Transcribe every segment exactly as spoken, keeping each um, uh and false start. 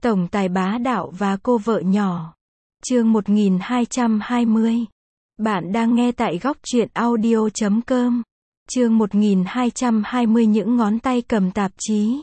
Tổng tài bá đạo và cô vợ nhỏ. Chương một nghìn hai trăm hai mươi. Bạn đang nghe tại góc truyện audio chấm com. Chương một nghìn hai trăm hai mươi những ngón tay cầm tạp chí.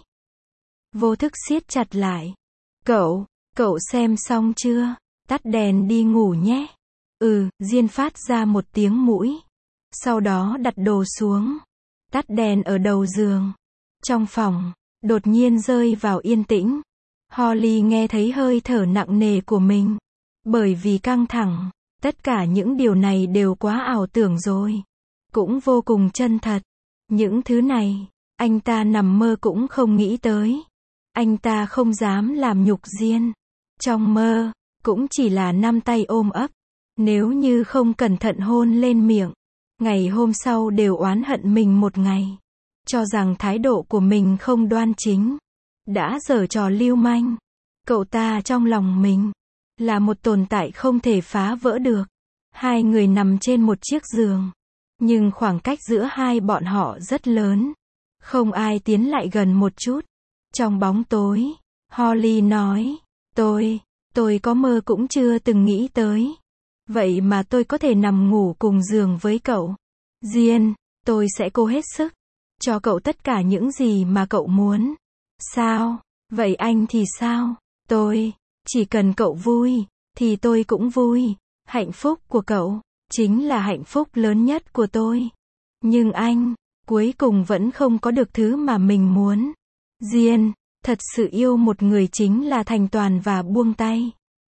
Vô thức siết chặt lại. Cậu, cậu xem xong chưa? Tắt đèn đi ngủ nhé. Ừ, Diên phát ra một tiếng mũi. Sau đó đặt đồ xuống. Tắt đèn ở đầu giường. Trong phòng, đột nhiên rơi vào yên tĩnh. Holly nghe thấy hơi thở nặng nề của mình. Bởi vì căng thẳng, tất cả những điều này đều quá ảo tưởng rồi. Cũng vô cùng chân thật. Những thứ này, anh ta nằm mơ cũng không nghĩ tới. Anh ta không dám làm nhục Diên. Trong mơ, cũng chỉ là năm tay ôm ấp. Nếu như không cẩn thận hôn lên miệng, ngày hôm sau đều oán hận mình một ngày. Cho rằng thái độ của mình không đoan chính. Đã giở trò lưu manh. Cậu ta trong lòng mình là một tồn tại không thể phá vỡ được. Hai người nằm trên một chiếc giường. Nhưng khoảng cách giữa hai bọn họ rất lớn. Không ai tiến lại gần một chút. Trong bóng tối, Holly nói, tôi, tôi có mơ cũng chưa từng nghĩ tới. Vậy mà tôi có thể nằm ngủ cùng giường với cậu. Diên, tôi sẽ cố hết sức. Cho cậu tất cả những gì mà cậu muốn. Sao? Vậy anh thì sao? Tôi, chỉ cần cậu vui, thì tôi cũng vui. Hạnh phúc của cậu, chính là hạnh phúc lớn nhất của tôi. Nhưng anh, cuối cùng vẫn không có được thứ mà mình muốn. Diên, thật sự yêu một người chính là thành toàn và buông tay.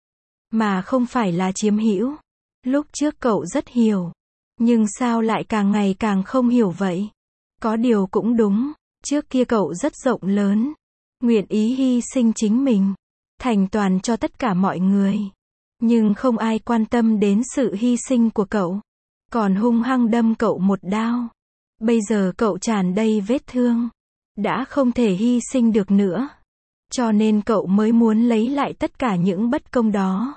Mà không phải là chiếm hữu. Lúc trước cậu rất hiểu. Nhưng sao lại càng ngày càng không hiểu vậy? Có điều cũng đúng. Trước kia cậu rất rộng lớn. Nguyện ý hy sinh chính mình. Thành toàn cho tất cả mọi người. Nhưng không ai quan tâm đến sự hy sinh của cậu. Còn hung hăng đâm cậu một đao. Bây giờ cậu tràn đầy vết thương. Đã không thể hy sinh được nữa. Cho nên cậu mới muốn lấy lại tất cả những bất công đó.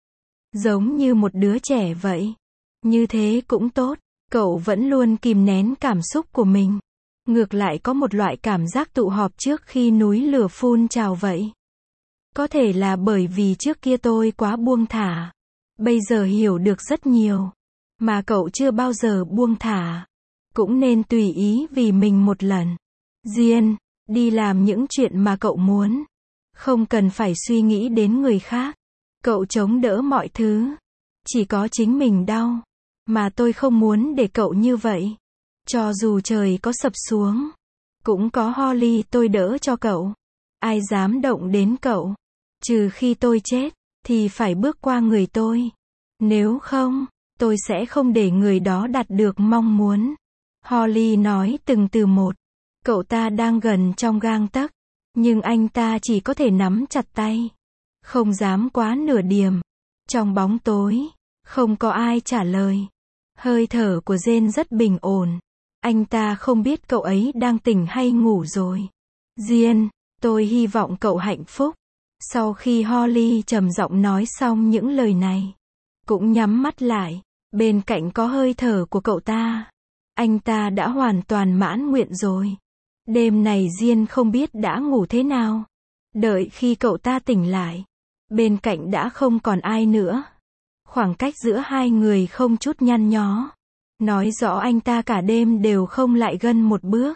Giống như một đứa trẻ vậy. Như thế cũng tốt. Cậu vẫn luôn kìm nén cảm xúc của mình. Ngược lại có một loại cảm giác tụ họp trước khi núi lửa phun trào vậy. Có thể là bởi vì trước kia tôi quá buông thả. Bây giờ hiểu được rất nhiều. Mà cậu chưa bao giờ buông thả. Cũng nên tùy ý vì mình một lần. Diên, đi làm những chuyện mà cậu muốn. Không cần phải suy nghĩ đến người khác. Cậu chống đỡ mọi thứ. Chỉ có chính mình đau. Mà tôi không muốn để cậu như vậy. Cho dù trời có sập xuống. Cũng có Holly tôi đỡ cho cậu. Ai dám động đến cậu. Trừ khi tôi chết. Thì phải bước qua người tôi. Nếu không, tôi sẽ không để người đó đạt được mong muốn. Holly nói từng từ một. Cậu ta đang gần trong gang tấc. Nhưng anh ta chỉ có thể nắm chặt tay. Không dám quá nửa điểm. Trong bóng tối, không có ai trả lời. Hơi thở của Jane rất bình ổn. Anh ta không biết cậu ấy đang tỉnh hay ngủ rồi. Diên, tôi hy vọng cậu hạnh phúc. Sau khi Holly trầm giọng nói xong những lời này, cũng nhắm mắt lại. Bên cạnh có hơi thở của cậu ta. Anh ta đã hoàn toàn mãn nguyện rồi. Đêm này Diên không biết đã ngủ thế nào. Đợi khi cậu ta tỉnh lại, bên cạnh đã không còn ai nữa. Khoảng cách giữa hai người không chút nhăn nhó. Nói rõ anh ta cả đêm đều không lại gần một bước.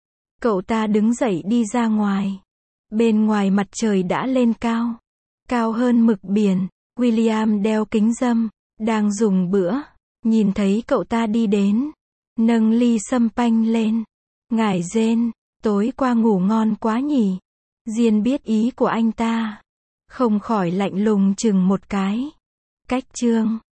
Cậu ta đứng dậy đi ra ngoài. Bên ngoài mặt trời đã lên cao. Cao hơn mực biển. William đeo kính râm, đang dùng bữa. Nhìn thấy cậu ta đi đến. Nâng ly sâm panh lên. Ngải Jane, tối qua ngủ ngon quá nhỉ. Diên biết ý của anh ta. Không khỏi lạnh lùng chừng một cái. Cách chương